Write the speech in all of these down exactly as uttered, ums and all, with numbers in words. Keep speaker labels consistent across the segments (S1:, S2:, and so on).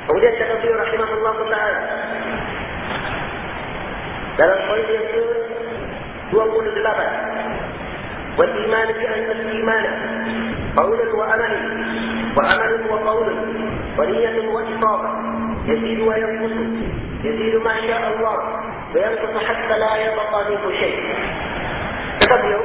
S1: Kemudian kata beliau rahimahullah ta'ala dalam poin yang ke dua puluh delapan, wal iman bi anna al iman qawlan wa amalan wa amalan wa qawlan wa niyyatun wa isabah yazidu wa yanqusu yazidu ma syaa Allah wa yanqusu hatta la yabqa minhu shay'. Kata beliau,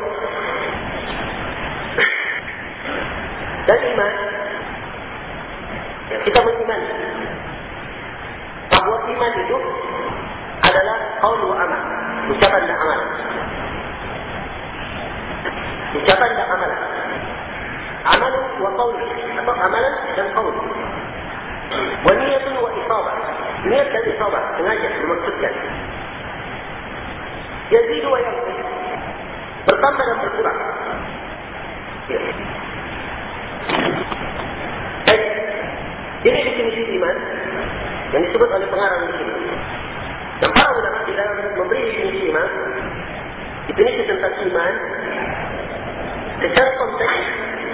S1: dan iman, ya, kita beriman bahwa iman itu adalah qaul wa amal, ucapan dan amal. Ucapan dan amal. Amal wa qaul, atau amalan dan qaul. Wa niyatun wa isabah. Niat dan isabah, sengaja memaksudkan. Yazidu wa yanqus, bertambah dan berkurang. Ya. Baik. Ini definisi iman yang disebut oleh pengarang di sini. Dan para ulama di dalam memberi definisi iman, definisi tentang iman secara konteks,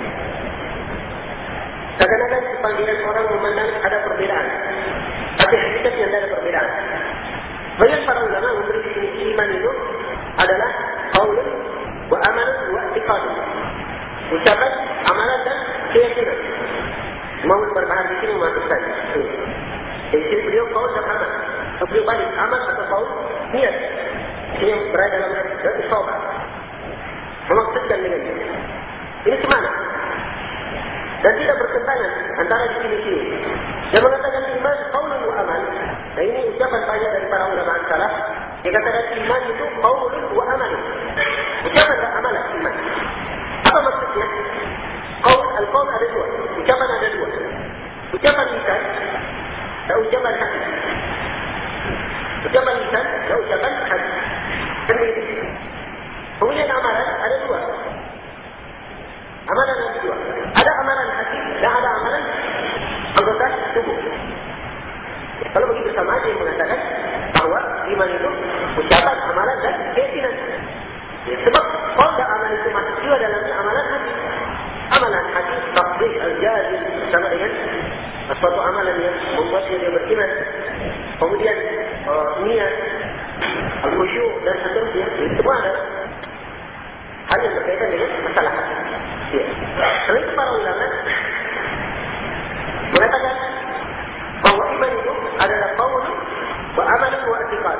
S1: kadang-kadang sebagian orang memandang ada perbedaan, tapi hakikatnya tidak ada perbedaan. Banyak para ulama memberi definisi iman itu adalah qaulun wa amalan wa i'tiqadun, ucapan, amalan dan keyakinan. Imam Al-Barbahari di sini memasukkan. Jadi sini beliau qaul dan amal. Beliau balik amal atau qaul, niat. Ini yang berada dalam isabah. Memaksudkan dengan ini. Ini semana. Dan tidak bertentangan antara di sini-sini. Yang mengatakan iman qaulun wa amal. Nah ini ucapan banyak dari para ulama salaf. Dia katakan iman itu qaulun wa amal. Ucapan dan amalan iman. Apa maksudnya? Qaul, al-qaul ada dua. Ucapan ada dua. Ucapan lisan dan ucapan hati. Ucapan lisan dan ucapan hati. Kan begitu. Kemudian amalan ada dua. Amalan ada dua. Ada amalan hati dan ada amalan anggota tubuh. Ya, kalau begitu sama aja yang mengatakan bahwa iman itu ucapan, amalan dan keyakinan. Ya, sebab qaul dan amalan itu masuk juga dalam amalan hati. Amalan hati tasdih al-jazim sama dengan suatu amalan yang membuatnya dia beriman. Kemudian uh, niat, al-khusyuk dan seterusnya, itu semua ada hal yang berkaitan dengan masalah hati. Ya. Selain itu para ulama mengatakan bahwa iman itu adalah qaul wa amal wa i'tiqad.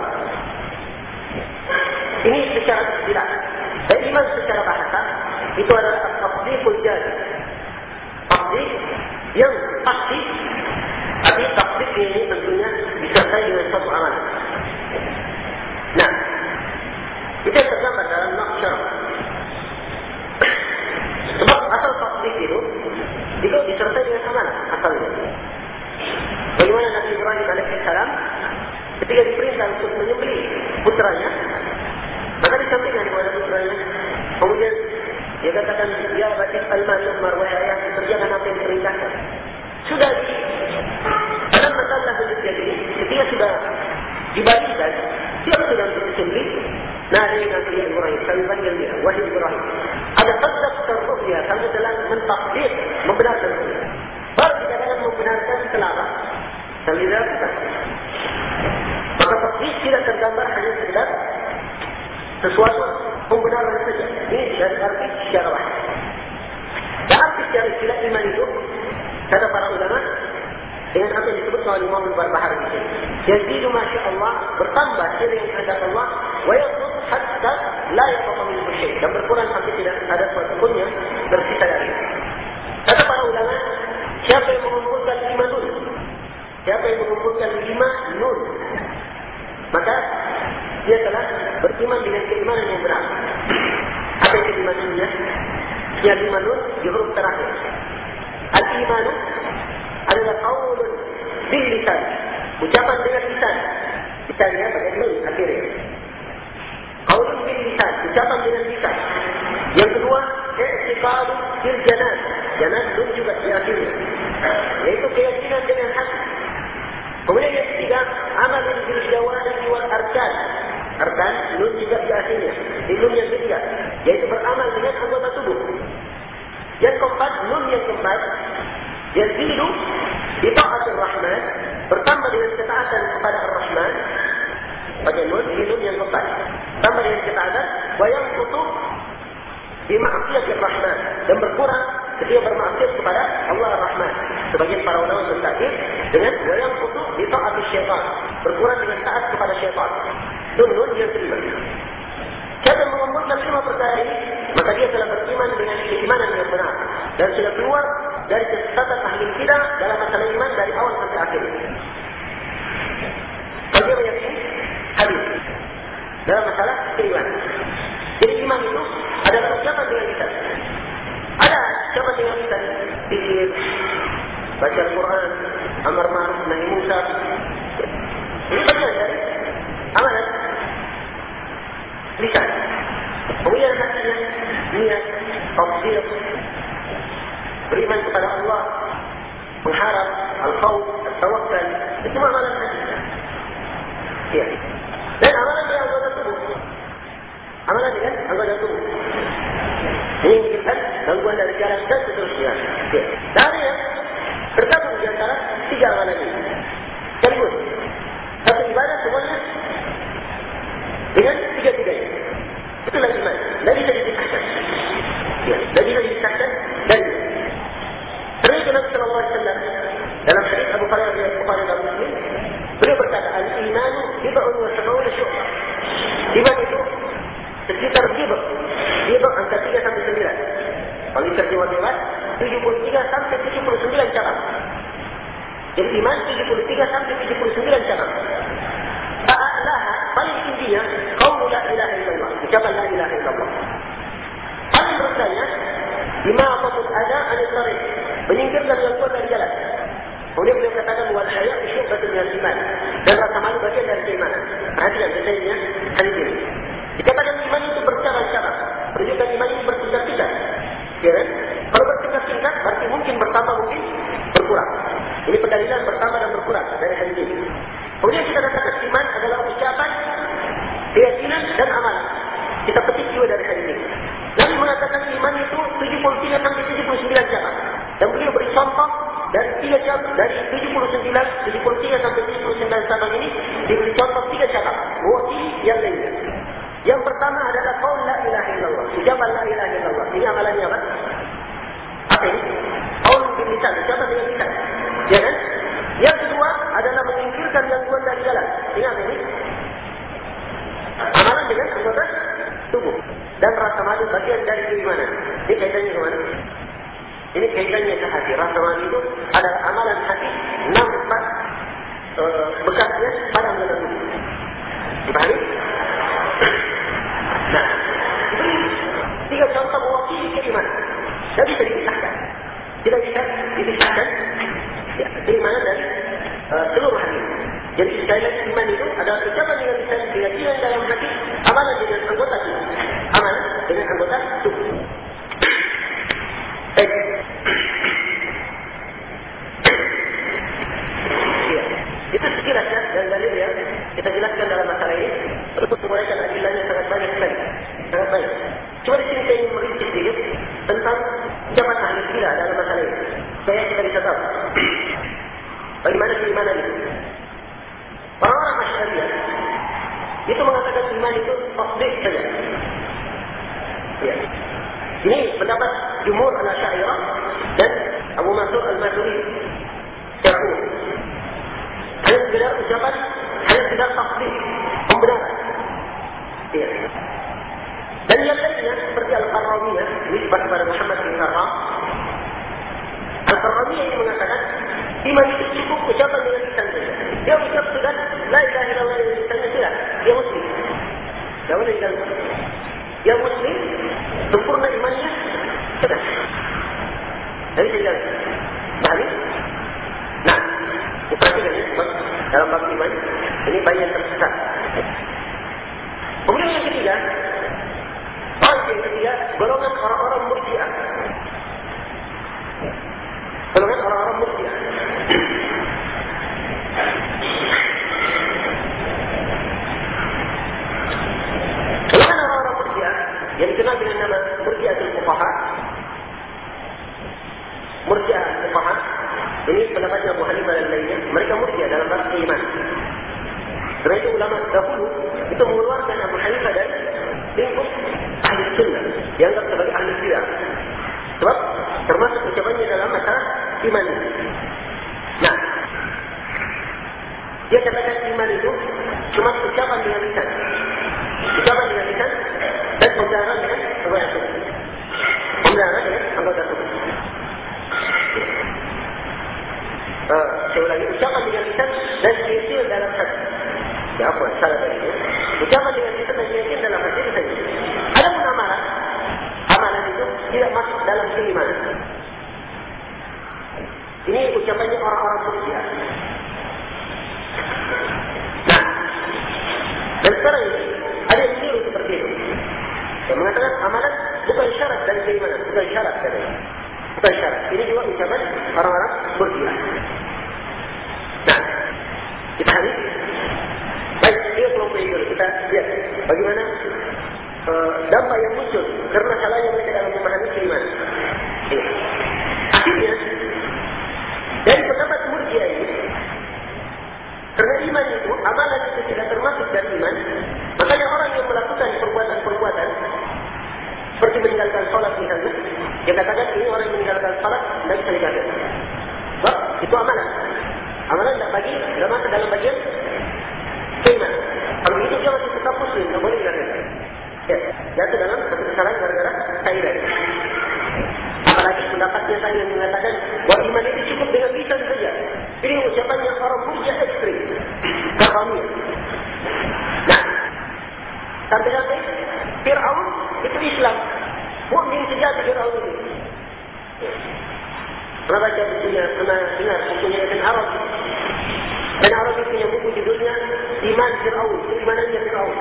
S1: Ini secara istilah. Dan iman secara bahasa itu adalah tasdiqul jazim. Tasdiq yang pasti, tapi tasdiq ini tentunya disertai dengan satu amalan. Nah, itu yang tergambar dalam naqsyah. Sebab asal tasdiq itu itu disertai dengan amalan asalnya. Bagaimana Nabi Ibrahim alaihissalam ketika diperintah untuk menyembelih putranya, maka disampaikan kepada putranya. Kemudian dia katakan, ya batik al-ma'lum marwah ayah, kerjakan apa yang diperintahkan. Sudah di dalam masalah hujudnya ini, ketika sudah dibalikan, siap sudah untuk disembelih. Nah, ini Nabi Ibrahim, kami panggil dia, wahai Ibrahim. Ada tasdaq terruhnya, kamu telah mentakdir, membenarkan. Baru dikatakan membenarkan selama. Dan dilakukan. Maka takdir tidak tergambar hanya sekedar sesuatu pembenaran saja. Ini dari arti secara wahid. Dan arti secara istilah iman itu, kata para ulama, dengan apa yang disebut oleh Imam Al-Barbahari di sini. Yazidu masya Allah, bertambah seiring kehendak Allah, wa yanqus hatta la yabqa minhu syai', dan berkurang sampai tidak ada sesuatu pun yang tersisa dari itu. Kata para ulama, siapa yang mengumpulkan lima nun? Siapa yang mengumpulkan lima nun? Maka dia telah beriman dengan keimanan yang benar. Apa itu lima nunnya? Dia lima nun di huruf terakhir. Al-imanu adalah qaulun bil lisan, ucapan dengan lisan. Lisannya pakai nun akhirnya. Qaulun bil lisan, ucapan dengan lisan. Yang kedua, i'tiqad bil janan. Janan nun juga di akhirnya. Yaitu keyakinan dengan hati. Kemudian yang ketiga, amalun bil jawarih wal arkan. Arkan nun juga di akhirnya. Di nun yang ketiga, yaitu beramal dengan anggota tubuh. Yang keempat, nun yang keempat, yazidu bi ta'atir rahman Tambah dengan ketaatan, wa yanqutu bi ma'siyatir rahman, dan berkurang ketika bermaksiat kepada Allah Ar-Rahman. Sebagian para ulama mentakdir dengan wa yanqutu bi ta'ati syaitan, berkurang dengan taat kepada syaitan. Nun yang kelima. Siapa yang mengumpulkan lima perkara ini, maka dia telah beriman dengan keimanan yang benar dan sudah keluar dari kesesatan ahli bidah dalam masalah iman dari awal sampai akhir. Bagi yang meyakini hadis dalam masalah keimanan. Jadi iman itu adalah ucapan dengan lisan. Ada ucapan dengan lisan, zikir, baca Al-Quran, amar ma'ruf nahi munkar. Ini bagian dari amalan lisan. Kemudian hatinya niat, tafsir, beriman kepada Allah, mengharap, al-khawf, al-tawakkal, itu semua amalan hati. Ya. Dan amalan dengan anggota tubuh. Amalan dengan anggota tubuh. Menginginkan gangguan dari jalan dan seterusnya. Ya. Dari yang tergabung di antara tiga amalan ini. Sekaligus. Satu ibadah semuanya dengan tiga-tiganya. Itulah iman. Dan bisa dipisahkan. Ya. Dan bisa dipisahkan dan karena itu Nabi sallallahu alaihi wasallam dalam hadis Abu Hurairah riwayat Bukhari dan Muslim, beliau berkata, al-imanu bid'un wa sab'una syu'bah. Iman itu sekitar bid'ah. Bid'ah angka tiga sampai sembilan. Kalau diterjemah bebas, tujuh puluh tiga sampai tujuh puluh sembilan cabang. Jadi iman tujuh puluh tiga sampai tujuh puluh sembilan cabang. Ta'alaha, paling intinya, qaulu la ilaha illallah. Ucapan la ilaha illallah. Paling bertanya, imatatul adha anil tariq, menyingkirkan gangguan dari jalan. Kemudian beliau katakan wal haya syu'batun minal iman, dan rasa malu bagian dari keimanan. Perhatikan detailnya hadis ini. Dikatakan iman itu bercabang-cabang, menunjukkan iman itu bertingkat-tingkat. Ya kan? Kalau bertingkat-tingkat berarti mungkin bertambah, mungkin berkurang. Ini pendalilan bertambah dan berkurang dari hadis ini. Kemudian kita katakan iman adalah ucapan, keyakinan dan amalan. Kita petik juga dari hadis ini. Nabi mengatakan iman itu tujuh puluh tiga sampai tujuh puluh sembilan cabang. Dan beliau beri contoh dari tiga cabang, dari tujuh puluh sembilan, tujuh puluh tiga sampai tujuh puluh sembilan cabang ini diberi contoh tiga cabang. Mewakili yang lainnya. Yang pertama adalah qaul la ilaha illallah. Ucapan la ilaha illallah. Ini amalannya apa? Apa ini? Qaul bil lisan, ucapan dengan lisan. Ya kan? Yang kedua adalah menyingkirkan gangguan dari jalan. Ini apa ini? Amalan dengan anggota tubuh. Dan rasa malu bagian dari keimanan. Ini kaitannya ke mana? Ini kaitannya ke hati. Rasa malu itu adalah amalan hati, nampak e, bekasnya pada anggota tubuh. Dipahami? Nah, ini tiga contoh mewakili keimanan. Tidak bisa dipisahkan. Tidak bisa dipisahkan ya, keimanan dari e, seluruh hati. Jadi sekali lagi iman itu adalah ucapan dengan lisan, keyakinan dalam hati, amalan dengan anggota tubuh. Amalan dengan anggota tubuh. Baik. Ya. Itu sekilas ya, dan dalil ya kita jelaskan dalam masalah ini. Untuk menguraikan adilahnya sangat banyak sekali, sangat banyak. Cuma di sini saya ingin merinci sedikit tentang ucapan ahli bidah dalam masalah ini. Supaya kita bisa tahu bagaimana keimanan itu. Orang-orang Asy'ariyah itu mengatakan iman itu tasdik saja. Ya. Ini pendapat jumhur al-Asy'ariyah dan Abu Mansur al-Maturidi. Secara umum. Hanya sekedar ucapan, hanya sekedar tasdik, pembenaran. Ya. Dan yang lainnya seperti Al-Qarramiyah, nisbah kepada Muhammad bin Karram. Al-Qarramiyah ini mengatakan iman itu cukup ucapan dengan lisan saja. Dia ucap sudah la ilaha illallah dengan lisannya sudah. Dia muslim. Jangan diganggu. Dia muslim, sempurna imannya sudah. Jadi tidak diganggu. Balik. Nah, diperhatikan ya, dalam bab iman ini banyak tersesat. Kemudian yang ketiga, poin yang ketiga, golongan orang-orang Murji'ah. Golongan orang-orang Murji'ah. Golongan orang-orang Murji'ah yang dikenal dengan nama Murji'atul Fuqaha. Murji'atul Fuqaha ini pendapatnya Abu Hanifah dan lainnya. Mereka Murji'ah dalam bab iman. Karena itu ulama dahulu itu mengeluarkan Abu Hanifah dari lingkup ahli sunnah, dianggap sebagai ahli bidah. Sebab termasuk ucapannya dalam masalah iman. Nah, dia katakan iman itu cuma ucapan dengan lisan, ucapan dengan lisan dan pembenaran dengan anggota tubuh, pembenaran dengan anggota tubuh. Uh, saya ulangi, ucapan dengan lisan dan keyakinan dalam hati. Ya apa? Salah tadi itu. Ucapan dengan lisan dan keyakinan dalam hati itu saja. Ada pun amalan, amalan itu tidak masuk dalam keimanan. Ini ucapannya orang-orang Murji'ah. Nah, dan sekarang ini ada yang keliru seperti itu. Yang mengatakan amalan bukan syarat dari keimanan, bukan syarat dari, bukan syarat. Ini juga ucapan orang-orang Murji'ah. Nah, kita hari, baik dia kelompok itu kita lihat bagaimana uh, dampak yang muncul karena salahnya mereka dalam memahami keimanan. Ya. Akhirnya dari pendapat Murji'ah ini, karena iman itu, amalan itu tidak termasuk dari iman, makanya orang yang melakukan perbuatan-perbuatan seperti meninggalkan sholat misalnya, dia katakan ini orang yang meninggalkan sholat tidak bisa dikatakan. Sebab itu amalan. Amalan tidak bagi, tidak masuk dalam bagian keimanan. Kalau begitu dia masih tetap muslim, tidak boleh dikatakan. Ya, jatuh dalam satu kesalahan gara-gara kaidah. Apalagi pendapatnya saya yang mengatakan bahwa iman itu cukup dengan lisan saja. Ini ucapannya orang Murji'ah ekstrim, kafamiyah. Nah, sampai-sampai Fir'aun itu Islam, mukmin sejati Fir'aun itu. Pernah baca bukunya, pernah dengar bukunya Ibn Arabi. Ibn Arabi punya buku judulnya Iman Fir'aun, keimanannya Fir'aun.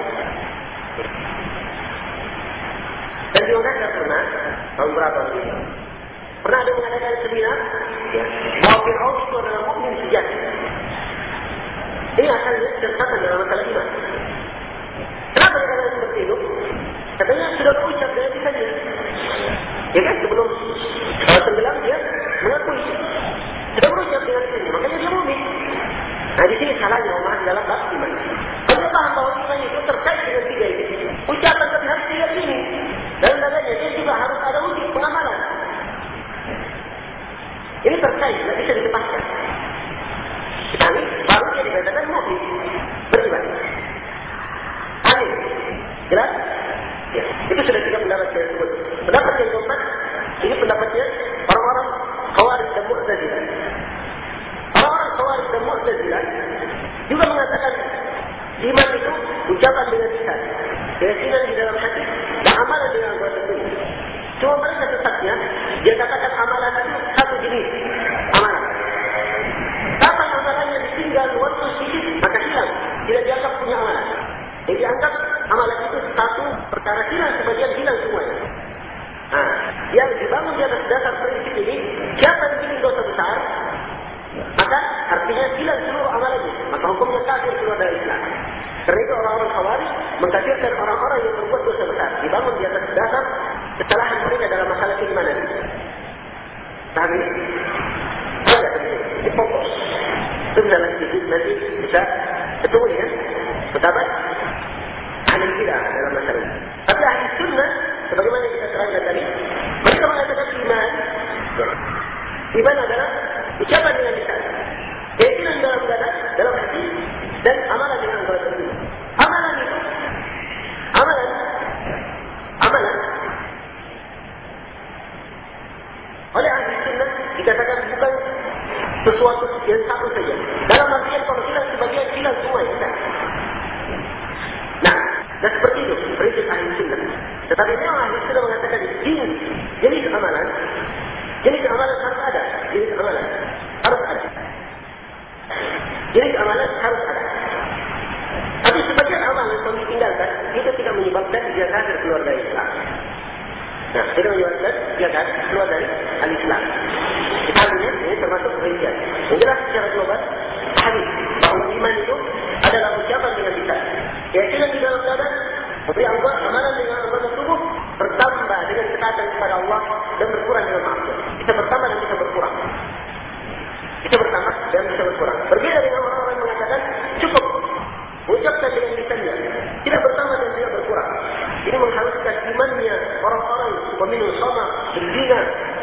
S1: Dan di mana pernah tahun berapa ini? Pernah ada mengadakan seminar ya, bahwa Fir'aun itu adalah mukmin sejati. Ini asalnya kesesatan dalam masalah iman. Kenapa dia katakan seperti itu? Katanya sudah berucap dengan lisannya. Ya kan sebelum uh, tenggelam dia mengakui sudah berucap dengan lisannya, makanya dia mukmin. Nah di sini salahnya memahami dalam bab iman. Kalau dia paham bahwa iman itu terkait dengan tiga ini, ucapan tapi harus tiga ini. Dalam dadanya dia juga harus ada wujud pengamalan. Ini terkait, tidak bisa dilepaskan. Kami baru dia dikatakan mukmin beriman. Amin. Jelas? Ya. Itu sudah tiga pendapat saya sebut. Pendapat yang keempat, ini pendapatnya orang-orang Khawarij dan Mu'tazilah. Orang-orang Khawarij dan Mu'tazilah juga mengatakan iman itu ucapan dengan lisan, keyakinan di dalam hati, dan amalan dengan anggota tubuh. Cuma mereka sesatnya, dia katakan amalan itu satu jenis amalan. Kapan amalannya ditinggal waktu sedikit, maka hilang. Tidak dianggap punya amalan. Jadi dianggap amalan itu satu perkara hilang, sebagian hilang semuanya. Nah, yang dibangun di atas dasar prinsip ini, siapa yang bikin dosa besar, maka artinya hilang seluruh amalannya. Maka hukumnya kafir keluar dari Islam. Karena itu orang-orang Khawarij mengkafirkan orang-orang yang berbuat dosa besar, dibangun di atas dasar kesalahan mereka dalam masalah keimanan. Paham ini? Ada tentu. Ini fokus. Itu misalnya sedikit nanti bisa ketemu ya. Pendapat ahli bidah dalam masalah ini. Tapi ahli sunnah, sebagaimana kita terangkan tadi, mereka mengatakan iman. Iman adalah ucapan dengan lisan, keyakinan dalam dada, dalam hati, dan amalan dengan anggota tubuh. Amalan itu, amalan, amalan. Oleh ahli sunnah dikatakan bukan sesuatu yang satu saja. Dalam artian kalau hilang sebagian hilang semua ya. Nah, dan seperti itu prinsip ahli sunnah. Tetapi memang ahli sunnah mengatakan jenis jenis amalan, jenis amalan harus ada, jenis amalan harus ada, jenis amalan harus ada. Tapi sebagian amalan yang ditinggalkan itu tidak menyebabkan dia kafir keluar dari Islam. Nah, tidak menyebabkan dia kafir keluar dari al-Islam. Artinya ini termasuk rincian. Yang jelas secara global, hadis bahwa iman itu adalah ucapan dengan lisan, keyakinan di dalam dada, memberi anggota amalan dengan anggota tubuh, bertambah dengan ketaatan kepada Allah dan berkurang dengan maksiat. Kita bertambah dan kita berkurang. Kita bertambah dan kita berkurang. Berbeda dengan orang-orang yang mengatakan cukup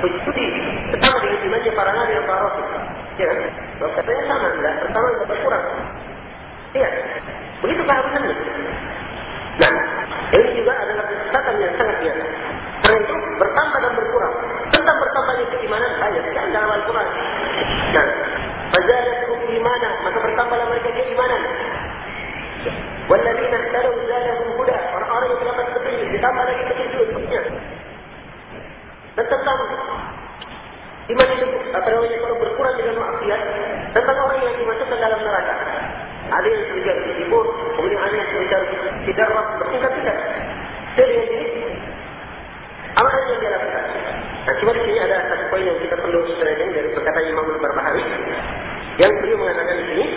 S1: Ujudi sama dengan imannya para nabi dan para rasul. Ya kan? Kalau katanya sama, enggak pertama itu berkurang. Iya, begitu keharusannya. Nah, ini juga adalah kesesatan yang sangat biasa. Karena itu bertambah dan berkurang. Tentang bertambahnya keimanan ayat yang dalam Al-Quran. Nah, fazadathum imana, maka bertambahlah mereka keimanan. Walladzina ihtadaw zadahum huda, orang-orang yang mendapat petunjuk ditambah lagi petunjuknya. Dan tentang iman itu apa namanya kalau berkurang dengan maksiat, tentang orang yang dimasukkan dalam neraka. Ada yang sejajar di timur, kemudian ada yang sejajar di darat, bertingkat-tingkat. Jadi yang ini amalan yang dia lakukan. Nah, cuma di sini ada satu poin yang kita perlu selesaikan dari perkataan Imam Al-Barbahari, yang beliau mengatakan di sini.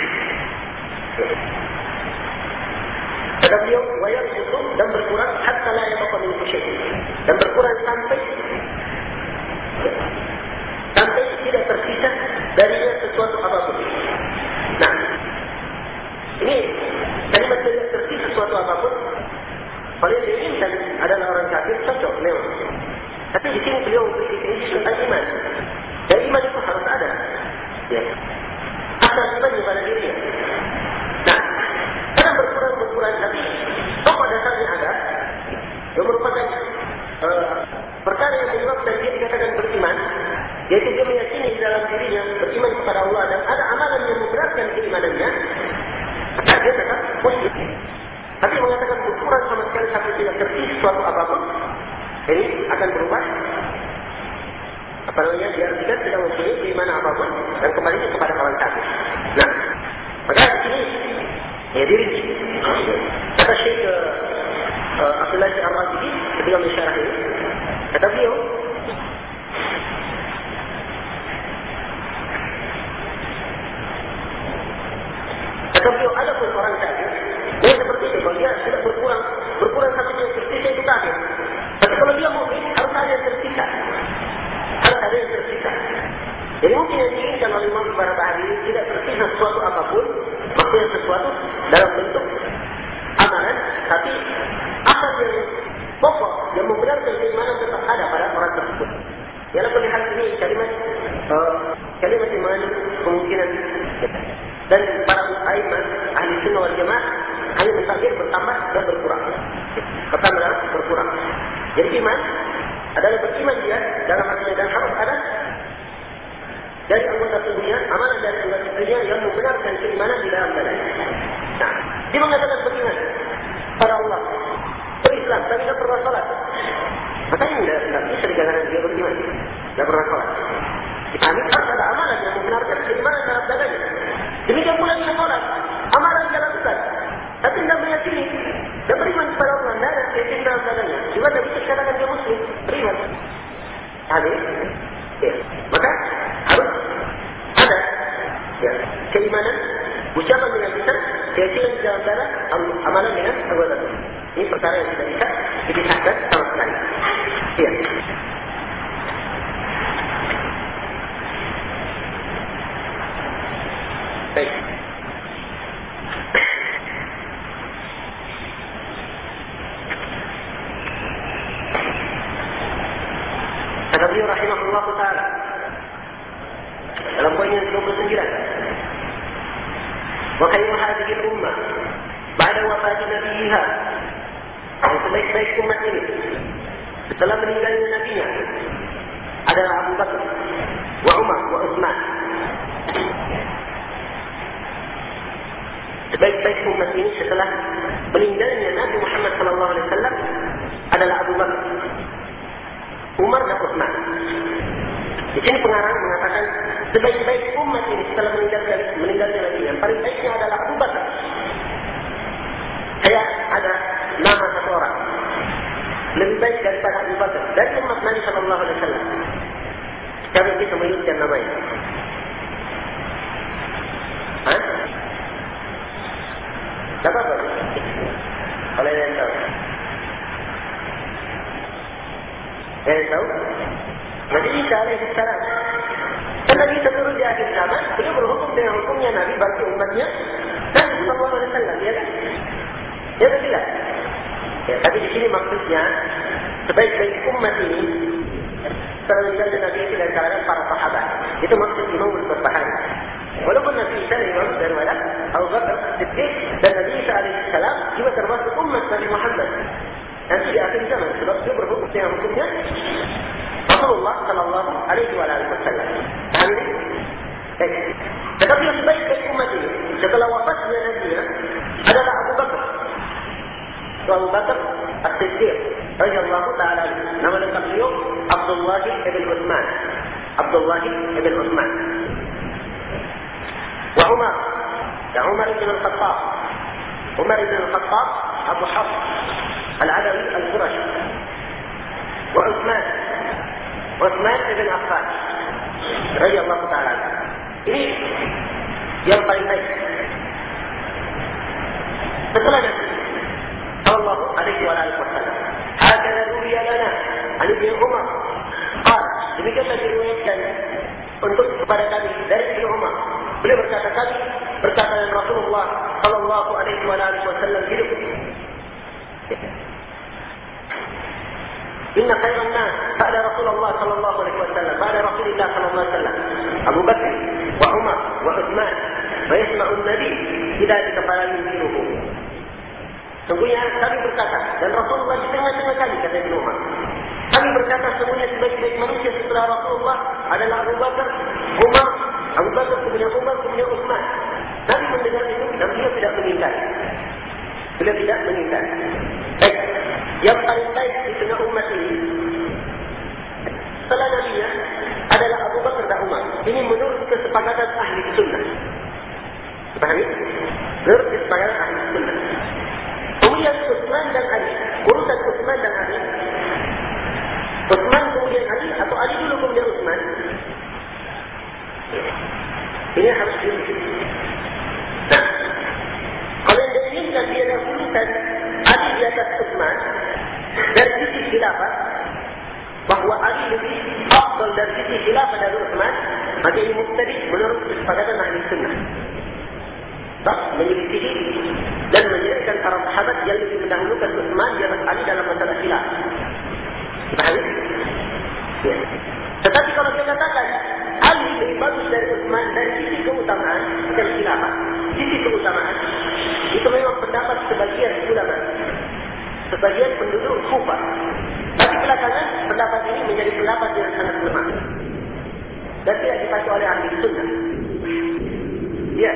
S1: Kata beliau, wayar itu dan berkurang hatta la yabqa min syai'. Dan berkurang sampai sampai tidak tersisa darinya sesuatu apapun. Nah, ini kalimat tidak tersisa sesuatu apapun. Kalau yang diinginkan adalah orang kafir, cocok memang. Tapi di sini beliau memberi definisi tentang iman. Dan iman itu harus ada. Ya. Asal imannya pada dirinya. Nah, karena berkurang-berkurang, tapi pokok dasarnya ada. Yang merupakan uh, perkara yang menyebabkan dia dikatakan beriman. Yaitu dia meyakini di dalam dirinya beriman kepada Allah dan ada amalan yang memberatkan keimanannya. Maka dia tetap muslim. Tapi mengatakan berkurang sama sekali sampai tidak tersisa sesuatu apapun, ini akan berubah. Apa namanya? Dia tidak tidak mempunyai keimanan apapun dan kembali kepada orang kafir. Nah, maka di sini ya diri kata Syekh uh, Abdullah Ar-Raziqi ketika mensyarah ini, kata beliau, kata beliau ada pun orang kafir yang seperti itu, kalau dia sudah berkurang berkurang sampai yang tersisa itu kafir. Tapi kalau dia mukmin harus ada yang tersisa, harus ada yang tersisa. Jadi mungkin yang diinginkan oleh Imam Al-Barbahari ini tidak tersisa sesuatu apapun, maksudnya sesuatu dalam bentuk amalan, tapi asal yang pokok yang membenarkan keimanan tetap ada pada orang tersebut. Ialah melihat ini kalimat uh, kalimat iman kemungkinan dan para ulama ahli sunnah wal jamaah hanya mentakdir bertambah dan berkurang. Pertama adalah berkurang. Jadi iman adalah beriman dia dalam hatinya dan harus ada dari anggota tubuhnya, amalan dari anggota tubuhnya yang membenarkan keimanan di dalam badannya. Nah, dia mengatakan beriman pada Allah, berislam, tapi tidak pernah salat. Makanya tidak, tidak bisa dikatakan dia beriman, tidak pernah salat. Dipahami harus ada amalan yang membenarkan keimanan dalam badannya. Demikian pula dia salat, amalan dia lakukan, tapi tidak meyakini dan beriman kepada Allah, tidak ada keimanan dalam badannya. Juga tidak bisa dikatakan dia muslim, beriman. Ada, ya. Maka harus ada ya, keimanan, ucapan dengan lisan, keyakinan di dalam dada, amalan dengan anggota tubuh. Ini perkara yang tidak bisa dipisahkan sama sekali. Ya. Baik. Kata beliau rahimahullah ta'ala dalam poin yang dua puluh sembilan, wa khairu hadhihi al-ummah ba'da wafati nabiyha, yang sebaik-baik umat ini setelah meninggalnya nabinya adalah Abu Bakar wa Umar wa Utsman. Sebaik-baik umat ini setelah meninggalnya Nabi Muhammad sallallahu alaihi wasallam adalah Abu Bakar, Umar dan Utsman. Di sini pengarang mengatakan sebaik-baik umat ini setelah meninggalkan meninggalnya Nabi yang paling baiknya adalah Abu Bakar. Saya ada nama satu orang lebih baik daripada Abu Bakar dari umat Nabi sallallahu alaihi wasallam. Kami bisa menyebutkan namanya. Hah? Siapa tu? Kalau yang tahu, yang tahu. Nabi Isa alaihi salam. Dan Nabi Isa turun di akhir zaman, beliau berhukum dengan hukumnya Nabi bagi umatnya dan sallallahu alaihi wasallam. Ya kan? Ya tidak. Ya, tapi di sini maksudnya sebaik-baik umat ini setelah meninggalnya Nabi itu dari kalangan para sahabat. Itu maksud Imam Al-Barbahari. Walaupun Nabi Isa memang daripada Abu Bakar Siddiq dan Nabi Isa alaihissalam juga termasuk umat Nabi Muhammad. Nanti di akhir zaman sebab dia berhukum dengan hukumnya Rasulullah Sallallahu Alaihi Wasallam. Paham ini? Baik. Tetapi yang sebaik-baik umat ini setelah wafatnya Nabi adalah Abu Bakar. Abu Bakar As-Siddiq radhiyallahu ta'ala anhu. Nama lengkap beliau Abdullah ibn Utsman. Abdullah ibn Utsman. Wa Umar, dan Umar ibn Al-Khattab. Umar ibn Al-Khattab Abu Hafs Al-Adawi Al-Qurashi. Wa Utsman, Utsman ibn Affan radhiyallahu ta'ala anhu. Ini yang paling baik. Setelah Nabi Sallallahu Alaihi Wasallam, hakana ruwiya lana an Ibnu Umar. Qal, demikianlah diriwayatkan untuk kepada kami dari Ibnu Umar. Beliau berkata kami berkata dengan Rasulullah Sallallahu Alaihi Wasallam hidup. Inna khairan nas ba'da Rasulullah Sallallahu Alaihi Wasallam, ba'da Rasulullah Sallallahu Alaihi Wasallam, Abu Bakar wa Umar wa Utsman. Wa yasma'u an-nabi idza kafara minhu. Sungguhnya kami berkata, dan Rasulullah di tengah-tengah kami, kata Ibnu Umar. Kami berkata sungguhnya sebaik-baik manusia setelah Rasulullah adalah Abu Bakar, Umar, Abu Bakar kemudian Umar kemudian Utsman. Nabi mendengar itu dan beliau tidak mengingkari. Beliau tidak mengingkari. Baik, yang paling baik di tengah umat ini setelah Nabi-nya adalah Abu Bakar dan Umar. Ini menurut kesepakatan ahli sunnah. Pahami? Menurut kesepakatan ahli sunnah. Kemudian Utsman dan Ali, urusan Utsman dan Ali. Utsman kemudian Ali atau Ali dulu kemudian Utsman. Ini harus diuji. Nah, kalau yang diinginkan dia dahulukan Ali di atas Utsman dari sisi khilafah, bahawa Ali lebih afdal dari sisi khilafah dari Utsman, maka ini mubtadi menurut kesepakatan ahli sunnah. Tak menyelidiki dan menjadikan para sahabat yang lebih mendahulukan Utsman di atas Ali dalam masalah khilafah. Paham? Ya. Tetapi kalau dia katakan Ali lebih bagus dari Utsman dari sisi keutamaan dan khilafah, sisi keutamaan itu memang pendapat sebagian ulama, sebagian penduduk Kufah. Tapi belakangan pendapat ini menjadi pendapat yang sangat lemah dan tidak dipakai oleh ahli sunnah. Ya.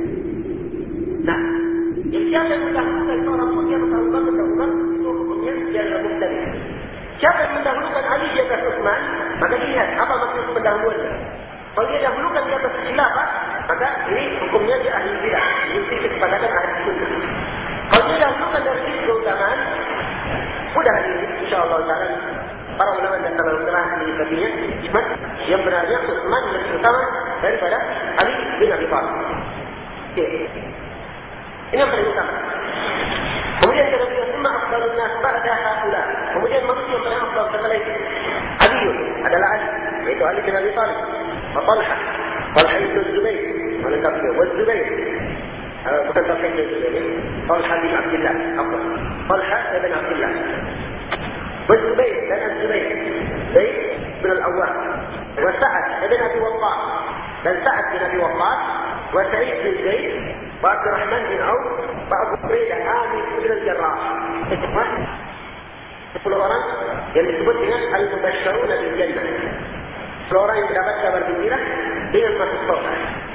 S1: Nah, yang siapa yang mendahulukan seorang pun yang Abu Bakar dan Umar itu hukumnya dia adalah mubtadi'. Siapa yang mendahulukan Ali di atas Utsman, maka lihat apa maksud pendahuluannya. Kalau dia dahulukan di atas khilafah, maka ini hukumnya dia ahli bidah, mesti kesepakatan ahli sunnah. Kalau dia dahulukan dari sisi keutamaan, mudah ini insyaallah taala para ulama dan para ulama menyikapinya, cuma yang benarnya Utsman lebih utama daripada Ali bin Abi Thalib. Okay. Ini yang paling utama. Kemudian kata beliau, "Summa afdalun nas ba'da haula." Kemudian manusia yang paling afdal setelah itu Ali adalah Ali, yaitu Ali bin Abi Thalib. Wa Talha, Talha bin Zubair, malaikat beliau, wa Zubair. Uh, bukan Talha bin Zubair, Talha bin Abdullah. Apa? Talha bin Abdullah. Wa Zubair dan Az-Zubair. Zaid bin Al-Awwam. Wa Sa'ad bin Abi Waqqas. Dan Sa'ad bin Abi Waqqas. Wa Sa'id bin Zaid. Wa Abdurrahman bin Auf. Wa Abu Hurairah Amir bin Al-Jarrah. Semua sepuluh orang yang disebut dengan Al-Mubashsharuna bil Jannah. sepuluh orang yang mendapat kabar gembira dengan masuk surga.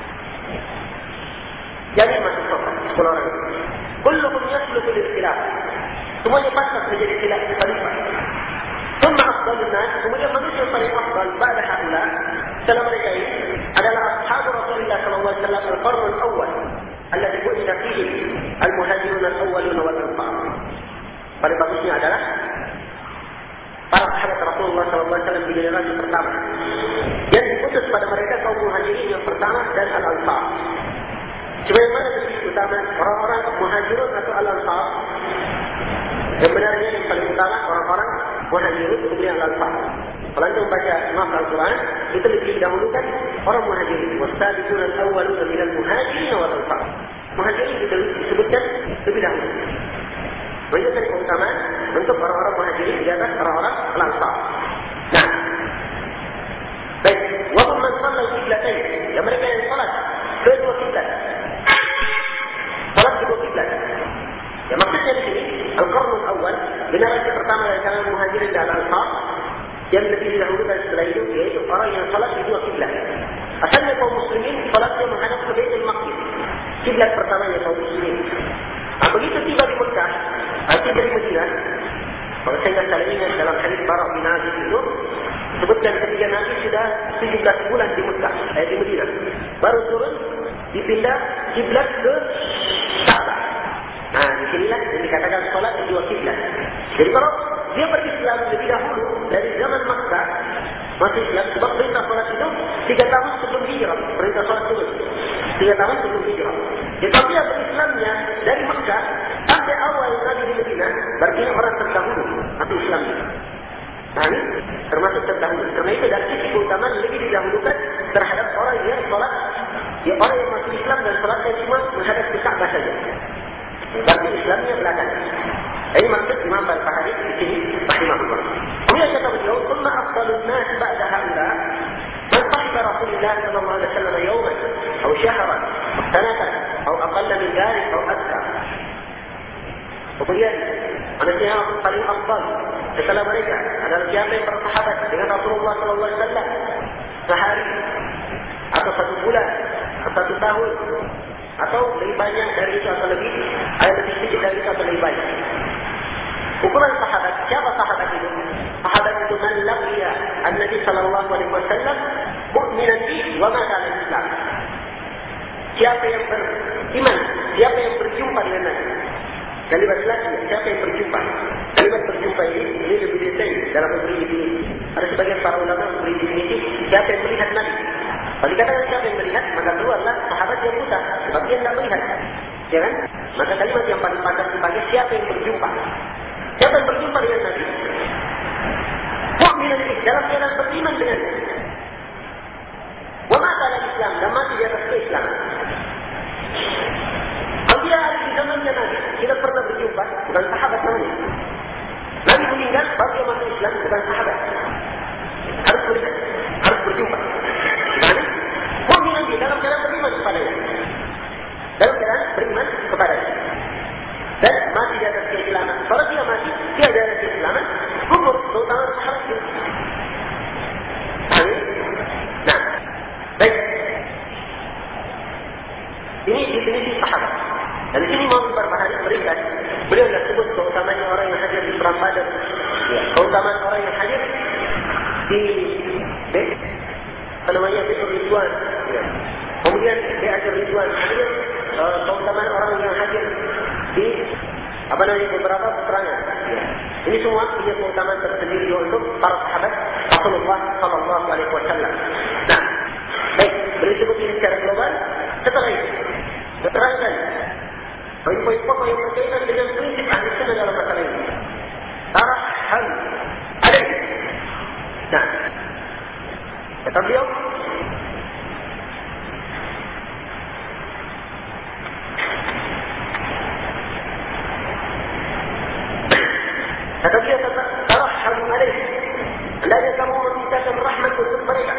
S1: Jadi masuk surga sepuluh orang. Kulluhum yasluku lil khilafah. Semuanya pantas menjadi khalifah. Summa afdalun nas, kemudian manusia paling afdal ba'da haula setelah mereka ini adalah ashabu Rasulullah sallallahu alaihi wasallam al-qarn al-awwal alladhi bu'itha fihi al-muhajirun al-awwalun wal ansar. Paling bagusnya adalah para sahabat Rasulullah sallallahu alaihi wasallam di generasi pertama yang diputus pada mereka kaum muhajirin yang pertama dan al-ansar. Cuma yang mana lebih utama, orang-orang muhajirun atau al-ansar? Sebenarnya yang paling utama orang-orang muhajirun kemudian al-ansar. Kalau anda membaca masa Al-Quran, itu lebih didahulukan orang muhajirin. Wasabiqun al-awwalun minal muhajirin wal ansar. Muhajirin itu disebutkan lebih dahulu. Menunjukkan keutamaan untuk orang-orang muhajirin di atas orang-orang al-ansar. Nah, yang lebih didahulukan setelah itu, yaitu orang yang salat di dua kiblat. Asalnya kaum muslimin salatnya menghadap ke Baitul Maqdis, kiblat pertamanya kaum muslimin. Nah, begitu tiba di Mekah, arti dari Madinah, kalau saya tidak salah ingat dalam hadis Bara' bin Azib itu, sebutkan ketika Nabi sudah tujuh belas bulan di Mekah, eh, di Madinah, baru turun dipindah kiblat ke Ka'bah. Nah, di sinilah yang dikatakan salat di dua kiblat. Jadi kalau dia berislam lebih dahulu dari zaman Makkah, masih Islam, sebab perintah salat itu tiga tahun sebelum hijrah, perintah salat turun tiga tahun sebelum hijrah. Tetapi yang berislamnya dari Makkah sampai awal Nabi di Madinah, berarti orang terdahulu atau Islamnya. Nah, ini termasuk terdahulu. Karena itu dari sisi keutamaan lebih didahulukan terhadap orang yang salat, ya orang yang masuk Islam dan salatnya cuma menghadap ke Ka'bah saja. Berarti Islamnya belakang. Ini maksud Imam Al-Bahari di sini rahimahullah. Kemudian kata beliau, "Tsumma afdalun nas ba'da haula man sahiba Rasulullah sallallahu alaihi wasallam yawman aw shahran aw sanatan aw aqalla min dhalik aw akthar." Kemudian manusia yang paling afdal setelah mereka adalah siapa yang bersahabat dengan Rasulullah sallallahu alaihi wasallam sehari atau satu bulan atau satu tahun atau lebih banyak dari itu atau lebih ada lebih sedikit dari itu atau lebih banyak. Ukuran sahabat, siapa sahabat itu? Sahabat itu man laqiya an-Nabi sallallahu alaihi wasallam mu'minan bihi wa mata al-Islam. Siapa yang beriman, siapa yang berjumpa dengan Nabi. Kalimat lagi, siapa yang berjumpa? Kalimat berjumpa ini, ini lebih detail dalam memberi definisi. Ada sebagian para ulama memberi definisi, siapa yang melihat Nabi. Kalau dikatakan siapa yang melihat, maka keluarlah sahabat yang buta, sebab dia tidak melihat. Ya kan? Maka kalimat yang paling pantas dipakai, siapa yang berjumpa. Siapa yang berjumpa dengan Nabi? Mu'minan bihi, dalam keadaan beriman dengan Nabi. Wa mata al-Islam, dan mati di atas keislaman. Kalau dia ada di zamannya Nabi, tidak pernah berjumpa, bukan sahabat namanya. Nabi meninggal, baru dia masuk Islam, bukan sahabat. Harus melihat, harus berjumpa. Gimana? Mu'minan bihi, dalam keadaan beriman kepadanya. Dalam keadaan beriman kepadanya. Dan mati di atas keislaman. Kalau dia mati, dia di atas keislaman, kubur, terutama sahabat itu. Amin. Nah, baik. Ini definisi sahabat. Dan di sini mau berbahari berikan. Beliau tidak sebut keutamaan orang yang hadir di perang Badar. Ya, keutamaan orang yang hadir di Bait, apa namanya, Baitur Ridwan. Ya. Kemudian Baitur Ridwan hadir, uh, keutamaan orang yang hadir di apa namanya beberapa peperangan. Ya. Ini semua punya keutamaan tersendiri untuk para sahabat Rasulullah sallallahu alaihi wasallam. Nah, baik, beri sebut ini secara global. Setelah itu, terangkan poin-poin pokok yang berkaitan dengan prinsip ahli sunnah dalam masalah ini. Tarahham alaih. Nah, kata beliau, kata beliau, tarahham alaih. Hendaknya kamu memintakan rahmat untuk mereka.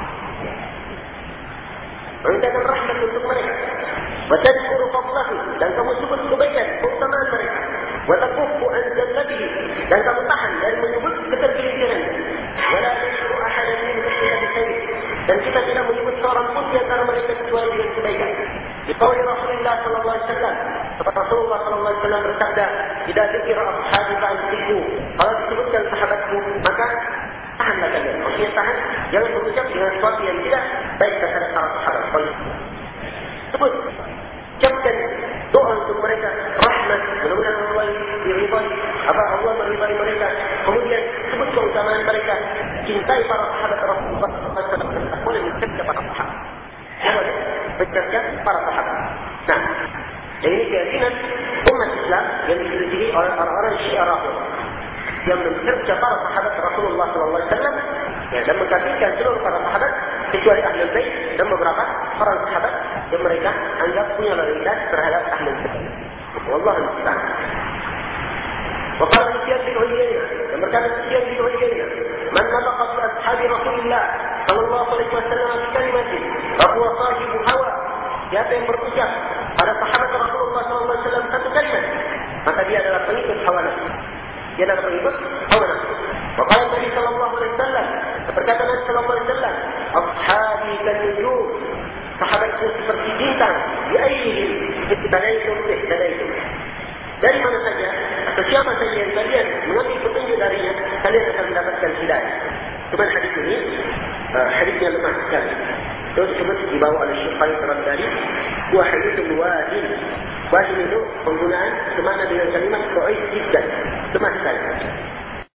S1: Memintakan rahmat untuk mereka. Watadkuru fadlahu, dan kamu sebut kebaikan, keutamaan mereka. Watakufu an jannatihi, dan kamu tahan dari menyebut ketergelinciran. Wala tashuru ahadan minhum illa bisayyi, dan kita tidak menyebut seorang pun di antara mereka kecuali dengan kebaikan. Di qauli Rasulullah sallallahu alaihi wasallam, Rasulullah sallallahu alaihi wasallam bersabda, "Idza dzikra ashabi fa'tiku." Kalau disebutkan sahabatku, maka tahanlah kalian. Maksudnya tahan, jangan berucap dengan sesuatu yang tidak baik terhadap para sahabat. Sebut, ucapkan doa untuk mereka, rahmat, mudah-mudahan Allah diridhai, apa Allah meridhai mereka. Kemudian sebut keutamaan mereka, cintai para sahabat Rasulullah sallallahu alaihi wasallam, boleh mencintai para sahabat. Boleh mencintai para sahabat. Nah, dan ini keyakinan umat Islam yang diselidiki oleh orang-orang Syiah Rafidhah yang mencerca para sahabat Rasulullah sallallahu alaihi wasallam, ya, dan mengkafirkan seluruh para sahabat kecuali Ahlul Bait dan beberapa orang sahabat yang mereka anggap punya loyalitas terhadap Ahlul Bait. Wallahu musta'an. Wa qala Sufyan bin Uyainah, dan berkata Sufyan bin Uyainah, "Man nabaqa bi ashabi Rasulillah sallallahu alaihi wasallam bi kalimatin, fa huwa sahibu hawa." Siapa yang berucap pada sahabat Rasulullah sallallahu alaihi wasallam satu kalimat, maka dia adalah pengikut hawa nafsu. Dia adalah pengikut hawa nafsu. Waqala Nabi sallallahu alaihi wasallam, berkata Nabi sallallahu alaihi wasallam, "Ashabi kan-nujum." Sahabatku seperti bintang, di airihim, tadaitum bih, tadaitum. Dari mana saja, atau siapa saja yang kalian mengambil petunjuk darinya, kalian akan mendapatkan hidayah. Cuma hadis ini, uh, hadisnya lemah sekali. Itu disebut dibawa oleh Syekh Khalid Al-Baghdadi, wa hadithul wajib. Wajib itu penggunaan semana dengan kalimat dhaif jiddan, lemah sekali.